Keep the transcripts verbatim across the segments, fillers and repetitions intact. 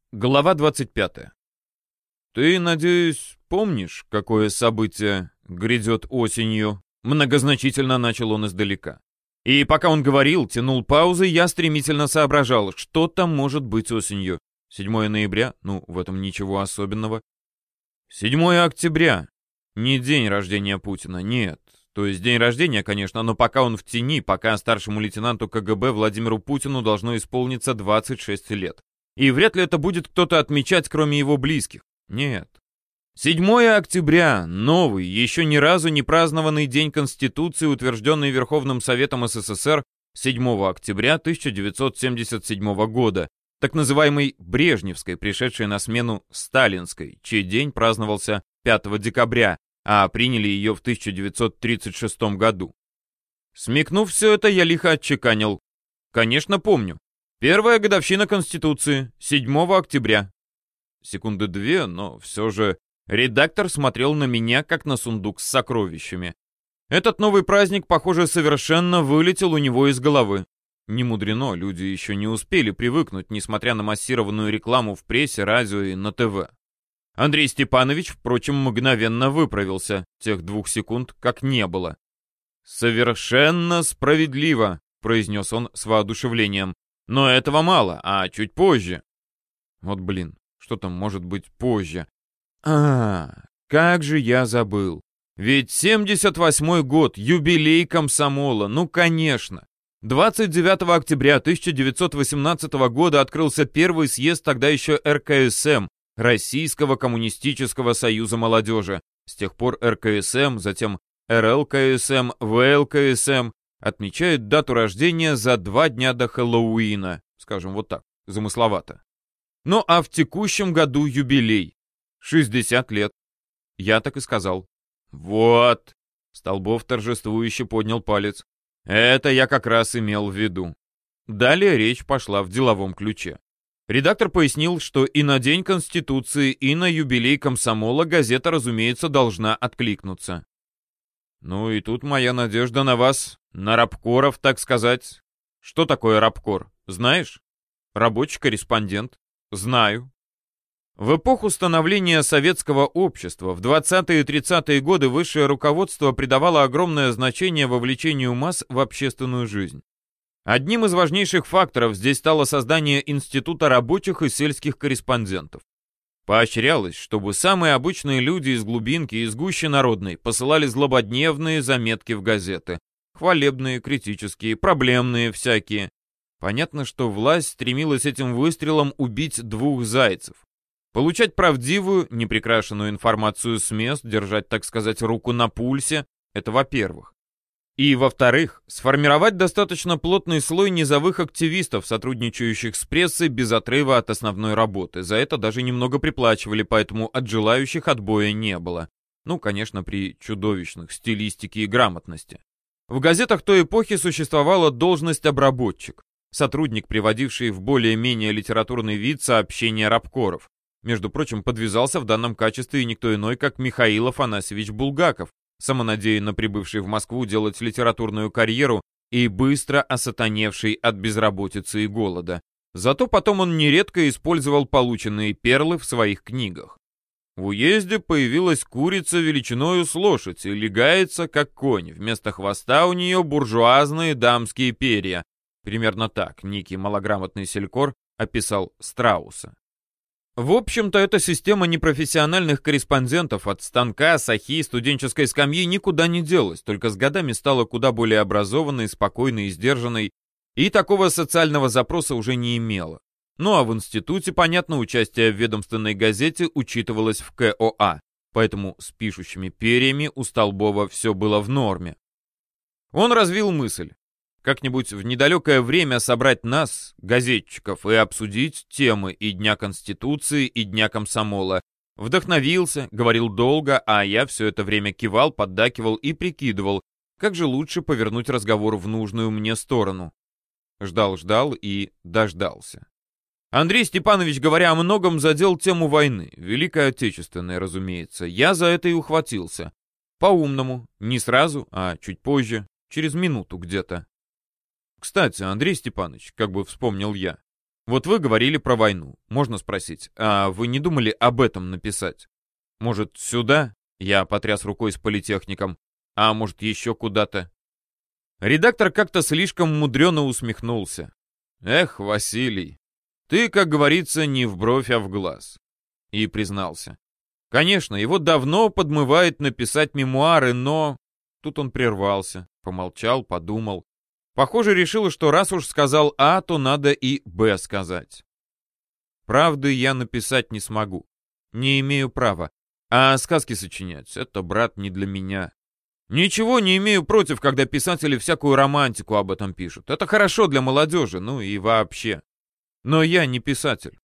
Глава двадцать пятая. «Ты, надеюсь, помнишь, какое событие грядет осенью?» Многозначительно начал он издалека. И пока он говорил, тянул паузы, я стремительно соображал, что там может быть осенью. седьмое ноября? Ну, в этом ничего особенного. седьмое октября. Не день рождения Путина, нет. То есть день рождения, конечно, но пока он в тени, пока старшему лейтенанту ка гэ бэ Владимиру Путину должно исполниться двадцать шесть лет. И вряд ли это будет кто-то отмечать, кроме его близких. Нет. седьмое октября, новый, еще ни разу не празднованный День Конституции, утвержденный Верховным Советом эс эс эс эр седьмого октября тысяча девятьсот семьдесят седьмого года, так называемой Брежневской, пришедшей на смену Сталинской, чей день праздновался пятого декабря, а приняли ее в тысяча девятьсот тридцать шестом году. Смекнув все это, я лихо отчеканил. Конечно, помню. Первая годовщина Конституции, седьмого октября. Секунды две, но все же редактор смотрел на меня, как на сундук с сокровищами. Этот новый праздник, похоже, совершенно вылетел у него из головы. Не мудрено, люди еще не успели привыкнуть, несмотря на массированную рекламу в прессе, радио и на тэ вэ. Андрей Степанович, впрочем, мгновенно выправился, тех двух секунд как не было. «Совершенно справедливо», — произнес он с воодушевлением. «Но этого мало, а чуть позже». Вот блин, что там может быть позже? А, как же я забыл. Ведь семьдесят восьмой год, юбилей комсомола, ну конечно. двадцать девятого октября тысяча девятьсот восемнадцатого года открылся первый съезд тогда еще эр ка эс эм, Российского коммунистического союза молодежи. С тех пор эр ка эс эм, затем эр эл ка эс эм, вэ эл ка эс эм отмечают дату рождения за два дня до Хэллоуина, скажем вот так, замысловато. Ну а в текущем году юбилей. шестьдесят лет. Я так и сказал. Вот. Столбов торжествующе поднял палец. Это я как раз имел в виду. Далее речь пошла в деловом ключе. Редактор пояснил, что и на День Конституции, и на юбилей комсомола газета, разумеется, должна откликнуться. Ну и тут моя надежда на вас, на рабкоров, так сказать. Что такое рабкор, знаешь? Рабочий корреспондент. Знаю. В эпоху становления советского общества в двадцатые и тридцатые годы высшее руководство придавало огромное значение вовлечению масс в общественную жизнь. Одним из важнейших факторов здесь стало создание Института рабочих и сельских корреспондентов. Поощрялось, чтобы самые обычные люди из глубинки и из гущи народной посылали злободневные заметки в газеты. Хвалебные, критические, проблемные всякие. Понятно, что власть стремилась этим выстрелом убить двух зайцев. Получать правдивую, неприкрашенную информацию с мест, держать, так сказать, руку на пульсе — это во-первых. И, во-вторых, сформировать достаточно плотный слой низовых активистов, сотрудничающих с прессой без отрыва от основной работы. За это даже немного приплачивали, поэтому от желающих отбоя не было. Ну, конечно, при чудовищных стилистике и грамотности. В газетах той эпохи существовала должность обработчик, сотрудник, приводивший в более-менее литературный вид сообщения рабкоров. Между прочим, подвязался в данном качестве и никто иной, как Михаил Афанасьевич Булгаков, самонадеянно прибывший в Москву делать литературную карьеру и быстро осатаневший от безработицы и голода. Зато потом он нередко использовал полученные перлы в своих книгах. В уезде появилась курица величиною с лошадь и легается, как конь. Вместо хвоста у нее буржуазные дамские перья. Примерно так некий малограмотный селькор описал Страуса. В общем-то, эта система непрофессиональных корреспондентов от станка, сахи, студенческой скамьи никуда не делась, только с годами стала куда более образованной, спокойной и сдержанной, и такого социального запроса уже не имела. Ну а в институте, понятно, участие в ведомственной газете учитывалось в ка о а, поэтому с пишущими перьями у Столбова все было в норме. Он развил мысль. Как-нибудь в недалекое время собрать нас, газетчиков, и обсудить темы и Дня Конституции, и Дня Комсомола. Вдохновился, говорил долго, а я все это время кивал, поддакивал и прикидывал, как же лучше повернуть разговор в нужную мне сторону. Ждал-ждал и дождался. Андрей Степанович, говоря о многом, задел тему войны, Великой Отечественной, разумеется. Я за это и ухватился. По-умному, не сразу, а чуть позже, через минуту где-то. Кстати, Андрей Степанович, как бы вспомнил я, Вот вы говорили про войну. Можно спросить, а вы не думали об этом написать? Может, сюда? Я потряс рукой с политехником. А может, еще куда-то? Редактор как-то слишком мудрено усмехнулся. Эх, Василий, ты, как говорится, не в бровь, а в глаз. И признался. Конечно, его давно подмывает написать мемуары, но... Тут он прервался, помолчал, подумал. Похоже, решил, что раз уж сказал А, то надо и Б сказать. Правды я написать не смогу. Не имею права. А сказки сочинять — это, брат, не для меня. Ничего не имею против, когда писатели всякую романтику об этом пишут. Это хорошо для молодежи, ну и вообще. Но я не писатель.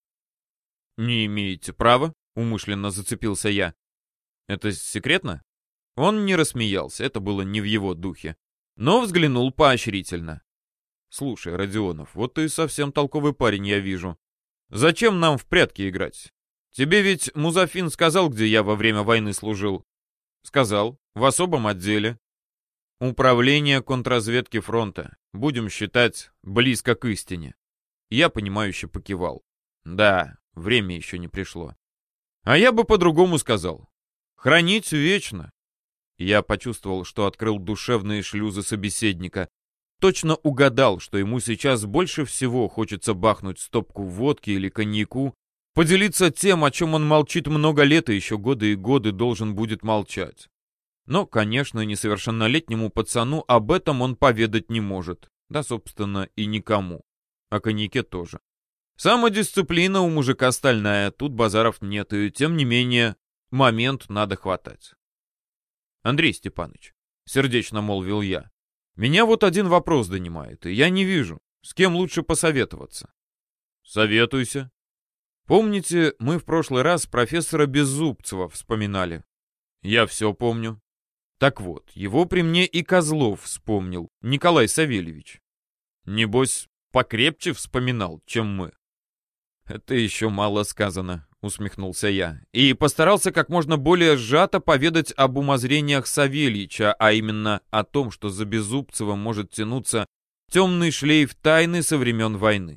Не имеете права, умышленно зацепился я. Это секретно? Он не рассмеялся, это было не в его духе. Но взглянул поощрительно. «Слушай, Родионов, вот ты совсем толковый парень, я вижу. Зачем нам в прятки играть? Тебе ведь Музафин сказал, где я во время войны служил?» «Сказал. В особом отделе. Управление контрразведки фронта. Будем считать, близко к истине». Я понимающе покивал. «Да, время еще не пришло. А я бы по-другому сказал. Хранить вечно». Я почувствовал, что открыл душевные шлюзы собеседника. Точно угадал, что ему сейчас больше всего хочется бахнуть стопку водки или коньяку, поделиться тем, о чем он молчит много лет и еще годы и годы должен будет молчать. Но, конечно, несовершеннолетнему пацану об этом он поведать не может. Да, собственно, и никому. О коньяке тоже. Самодисциплина у мужика стальная, тут базаров нет, и тем не менее момент надо хватать. «Андрей Степанович», — сердечно молвил я, — «меня вот один вопрос донимает, и я не вижу, с кем лучше посоветоваться». «Советуйся». «Помните, мы в прошлый раз профессора Беззубцева вспоминали?» «Я все помню». «Так вот, его при мне и Козлов вспомнил, Николай Савельевич». «Небось, покрепче вспоминал, чем мы». «Это еще мало сказано», — усмехнулся я, и постарался как можно более сжато поведать об умозрениях Савельича, а именно о том, что за Беззубцевым может тянуться темный шлейф тайны со времен войны.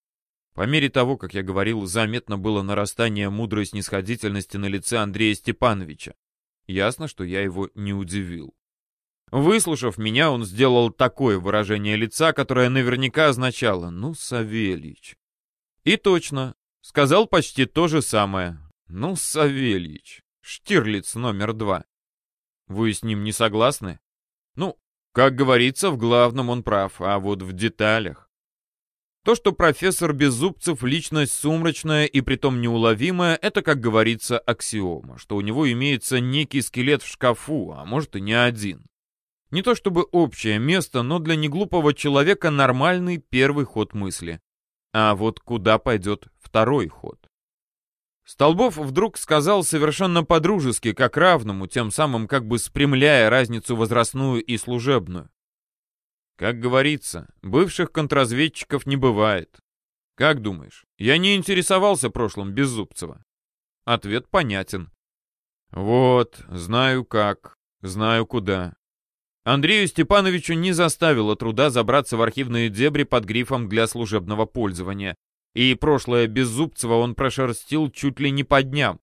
По мере того, как я говорил, заметно было нарастание мудрой снисходительности на лице Андрея Степановича. Ясно, что я его не удивил. Выслушав меня, он сделал такое выражение лица, которое наверняка означало «ну, Савельич». И точно, сказал почти то же самое. Ну, Савельич, Штирлиц номер два. Вы с ним не согласны? Ну, как говорится, в главном он прав, а вот в деталях. То, что профессор Беззубцев личность сумрачная и притом неуловимая, это, как говорится, аксиома, что у него имеется некий скелет в шкафу, а может и не один. Не то чтобы общее место, но для неглупого человека нормальный первый ход мысли. А вот куда пойдет второй ход? Столбов вдруг сказал совершенно по-дружески, как равному, тем самым как бы спрямляя разницу возрастную и служебную. Как говорится, бывших контрразведчиков не бывает. Как думаешь, я не интересовался прошлым Беззубцева? Ответ понятен. Вот, знаю как, знаю куда. Андрею Степановичу не заставило труда забраться в архивные дебри под грифом «для служебного пользования», и прошлое Беззубцева он прошерстил чуть ли не по дням.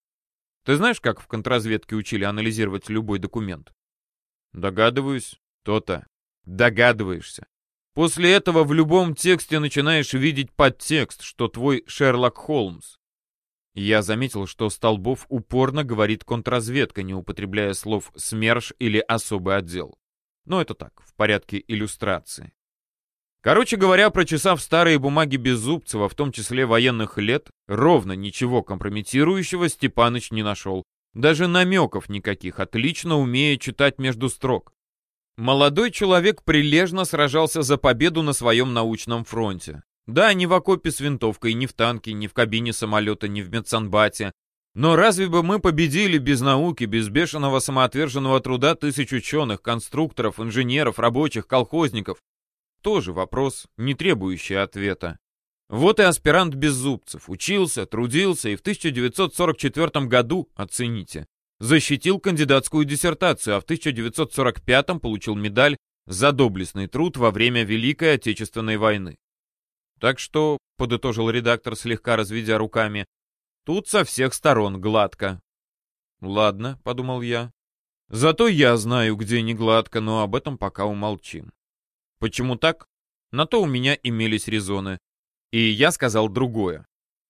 Ты знаешь, как в контрразведке учили анализировать любой документ? Догадываюсь, то-то. Догадываешься. После этого в любом тексте начинаешь видеть подтекст, что твой Шерлок Холмс. Я заметил, что Столбов упорно говорит контрразведка, не употребляя слов СМЕРШ или особый отдел. Но это так, в порядке иллюстрации. Короче говоря, прочесав старые бумаги Беззубцева, в том числе военных лет, ровно ничего компрометирующего Степаныч не нашел. Даже намеков никаких, отлично умея читать между строк. Молодой человек прилежно сражался за победу на своем научном фронте. Да, не в окопе с винтовкой, не в танке, не в кабине самолета, не в медсанбате. Но разве бы мы победили без науки, без бешеного самоотверженного труда тысяч ученых, конструкторов, инженеров, рабочих, колхозников? Тоже вопрос, не требующий ответа. Вот и аспирант Беззубцев учился, трудился и в тысяча девятьсот сорок четвёртом году, оцените, защитил кандидатскую диссертацию, а в тысяча девятьсот сорок пятом получил медаль за доблестный труд во время Великой Отечественной войны. Так что, — подытожил редактор, слегка разведя руками, — тут со всех сторон гладко. Ладно, — подумал я. Зато я знаю, где не гладко, но об этом пока умолчим. Почему так? На то у меня имелись резоны. И я сказал другое.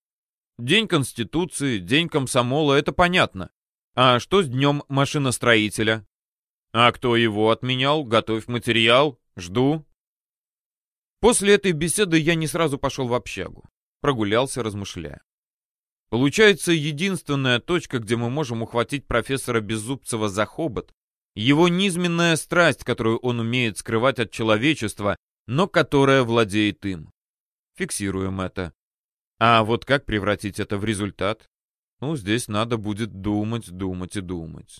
День Конституции, день комсомола — это понятно. А что с днем машиностроителя? А кто его отменял? Готовь материал. Жду. После этой беседы я не сразу пошел в общагу. Прогулялся, размышляя. Получается, единственная точка, где мы можем ухватить профессора Беззубцева за хобот, его низменная страсть, которую он умеет скрывать от человечества, но которая владеет им. Фиксируем это. А вот как превратить это в результат? Ну, здесь надо будет думать, думать и думать.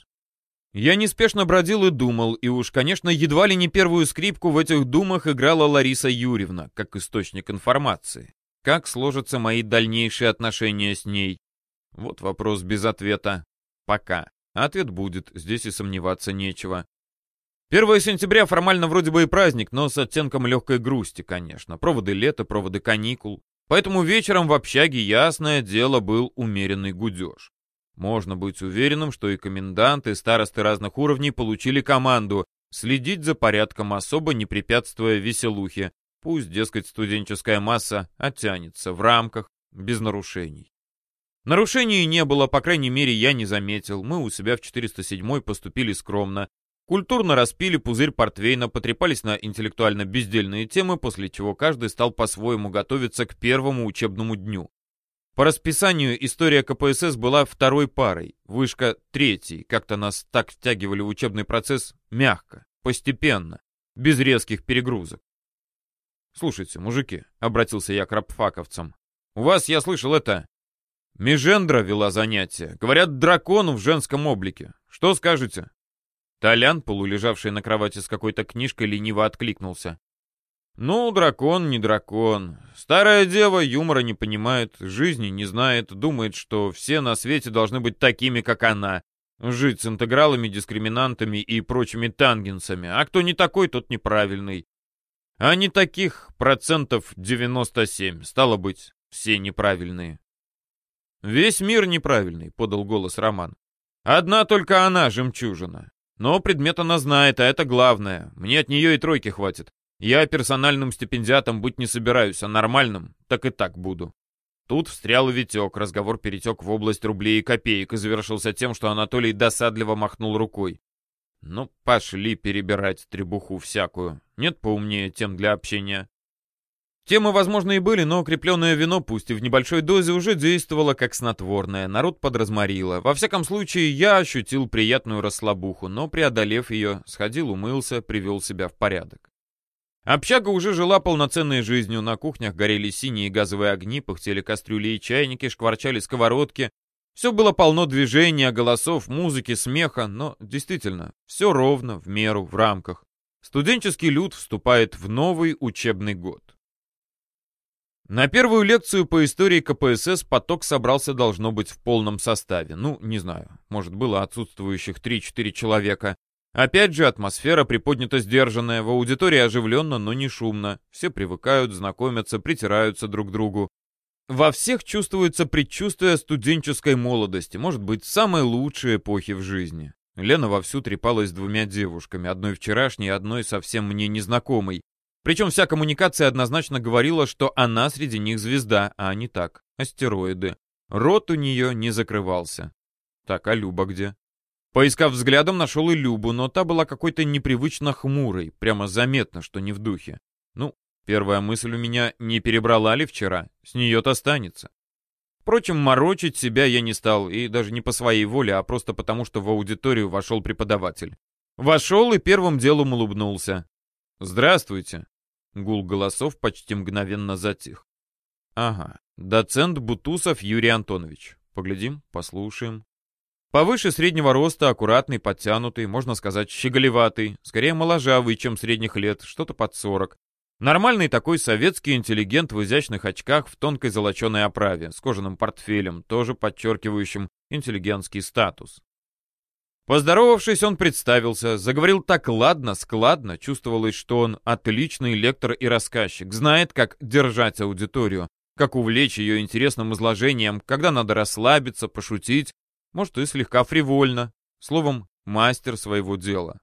Я неспешно бродил и думал, и уж, конечно, едва ли не первую скрипку в этих думах играла Лариса Юрьевна, как источник информации. Как сложатся мои дальнейшие отношения с ней? Вот вопрос без ответа. Пока. Ответ будет, здесь и сомневаться нечего. первое сентября формально вроде бы и праздник, но с оттенком легкой грусти, конечно. Проводы лета, проводы каникул. Поэтому вечером в общаге, ясное дело, был умеренный гудеж. Можно быть уверенным, что и коменданты, и старосты разных уровней получили команду следить за порядком, особо не препятствуя веселухе. Пусть, дескать, студенческая масса оттянется в рамках, без нарушений. Нарушений не было, по крайней мере, я не заметил. Мы у себя в четыреста седьмой поступили скромно. Культурно распили пузырь портвейна, потрепались на интеллектуально-бездельные темы, после чего каждый стал по-своему готовиться к первому учебному дню. По расписанию история ка пэ эс эс была второй парой, вышка третьей. Как-то нас так втягивали в учебный процесс мягко, постепенно, без резких перегрузок. «Слушайте, мужики», — обратился я к рабфаковцам, — «у вас, я слышал, это... Межендра вела занятия. Говорят, дракон в женском облике. Что скажете?» Толян, полулежавший на кровати с какой-то книжкой, лениво откликнулся. «Ну, дракон не дракон. Старая дева юмора не понимает, жизни не знает, думает, что все на свете должны быть такими, как она. Жить с интегралами, дискриминантами и прочими тангенсами. А кто не такой, тот неправильный. А не таких процентов девяносто семь. Стало быть, все неправильные». «Весь мир неправильный», — подал голос Роман. «Одна только она жемчужина. Но предмет она знает, а это главное. Мне от нее и тройки хватит. Я персональным стипендиатом быть не собираюсь, а нормальным так и так буду». Тут встрял Витек, разговор перетек в область рублей и копеек и завершился тем, что Анатолий досадливо махнул рукой. «Ну, пошли перебирать требуху всякую. Нет поумнее тем для общения». Темы, возможно, и были, но укрепленное вино, пусть и в небольшой дозе, уже действовало как снотворное, народ подразморило. Во всяком случае, я ощутил приятную расслабуху, но, преодолев ее, сходил, умылся, привел себя в порядок. Общага уже жила полноценной жизнью, на кухнях горели синие газовые огни, пыхтели кастрюли и чайники, шкварчали сковородки. Все было полно движения, голосов, музыки, смеха, но, действительно, все ровно, в меру, в рамках. Студенческий люд вступает в новый учебный год. На первую лекцию по истории ка пэ эс эс поток собрался, должно быть, в полном составе. Ну, не знаю, может, было отсутствующих три-четыре человека. Опять же, атмосфера приподнята сдержанная, в аудитории оживленно, но не шумно. Все привыкают, знакомятся, притираются друг к другу. Во всех чувствуется предчувствие студенческой молодости, может быть, самой лучшей эпохи в жизни. Лена вовсю трепалась с двумя девушками, одной вчерашней, одной совсем мне незнакомой. Причем вся коммуникация однозначно говорила, что она среди них звезда, а не так, астероиды. Рот у нее не закрывался. Так, а Люба где? Поискав взглядом, нашел и Любу, но та была какой-то непривычно хмурой, прямо заметно, что не в духе. Ну, первая мысль у меня, не перебрала ли вчера, с нее-то останется. Впрочем, морочить себя я не стал, и даже не по своей воле, а просто потому, что в аудиторию вошел преподаватель. Вошел и первым делом улыбнулся. «Здравствуйте!» Гул голосов почти мгновенно затих. Ага, доцент Бутусов Юрий Антонович. Поглядим, послушаем. Повыше среднего роста, аккуратный, подтянутый, можно сказать, щеголеватый, скорее моложавый, чем средних лет, что-то под сорок. Нормальный такой советский интеллигент в изящных очках в тонкой золоченой оправе, с кожаным портфелем, тоже подчеркивающим интеллигентский статус. Поздоровавшись, он представился, заговорил так ладно, складно, чувствовалось, что он отличный лектор и рассказчик, знает, как держать аудиторию, как увлечь ее интересным изложением, когда надо расслабиться, пошутить, может и слегка фривольно, словом, мастер своего дела.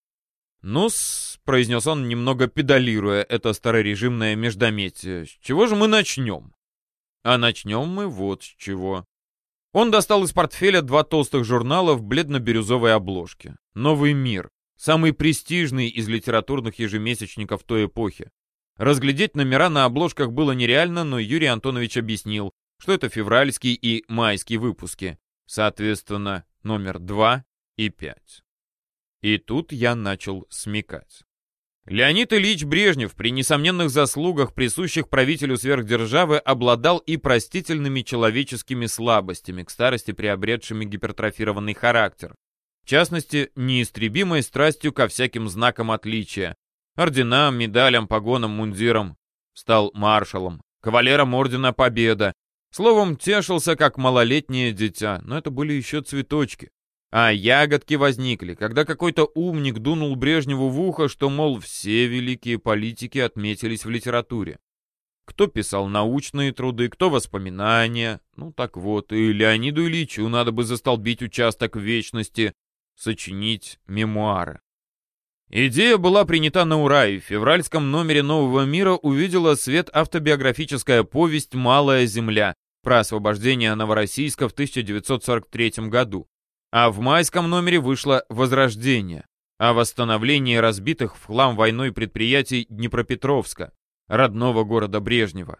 «Ну-с», — произнес он, немного педалируя это старорежимное междометие, — «с чего же мы начнем?» «А начнем мы вот с чего». Он достал из портфеля два толстых журнала в бледно-бирюзовой обложке. «Новый мир», самый престижный из литературных ежемесячников той эпохи. Разглядеть номера на обложках было нереально, но Юрий Антонович объяснил, что это февральский и майский выпуски, соответственно, номер два и пять. И тут я начал смекать. Леонид Ильич Брежнев при несомненных заслугах, присущих правителю сверхдержавы, обладал и простительными человеческими слабостями, к старости приобретшими гипертрофированный характер. В частности, неистребимой страстью ко всяким знакам отличия. Орденам, медалям, погонам, мундирам. Стал маршалом, кавалером Ордена Победа. Словом, тешился как малолетнее дитя, но это были еще цветочки. А ягодки возникли, когда какой-то умник дунул Брежневу в ухо, что, мол, все великие политики отметились в литературе. Кто писал научные труды, кто воспоминания. Ну так вот, и Леониду Ильичу надо бы застолбить участок в вечности, сочинить мемуары. Идея была принята на ура, и в февральском номере «Нового мира» увидела свет автобиографическая повесть «Малая земля» про освобождение Новороссийска в тысяча девятьсот сорок третьем году. А в майском номере вышло «Возрождение» о восстановлении разбитых в хлам войной предприятий Днепропетровска, родного города Брежнева.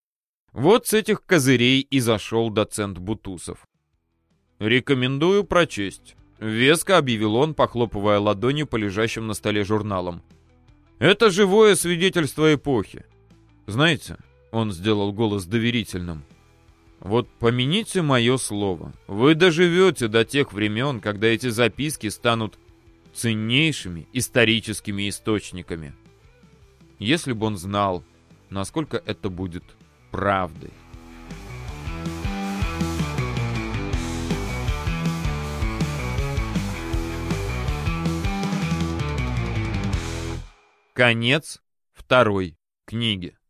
Вот с этих козырей и зашел доцент Бутусов. «Рекомендую прочесть», — веско объявил он, похлопывая ладонью по лежащим на столе журналам. «Это живое свидетельство эпохи. Знаете», — он сделал голос доверительным, — «вот помяните мое слово, вы доживете до тех времен, когда эти записки станут ценнейшими историческими источниками». Если бы он знал, насколько это будет правдой. Конец второй книги.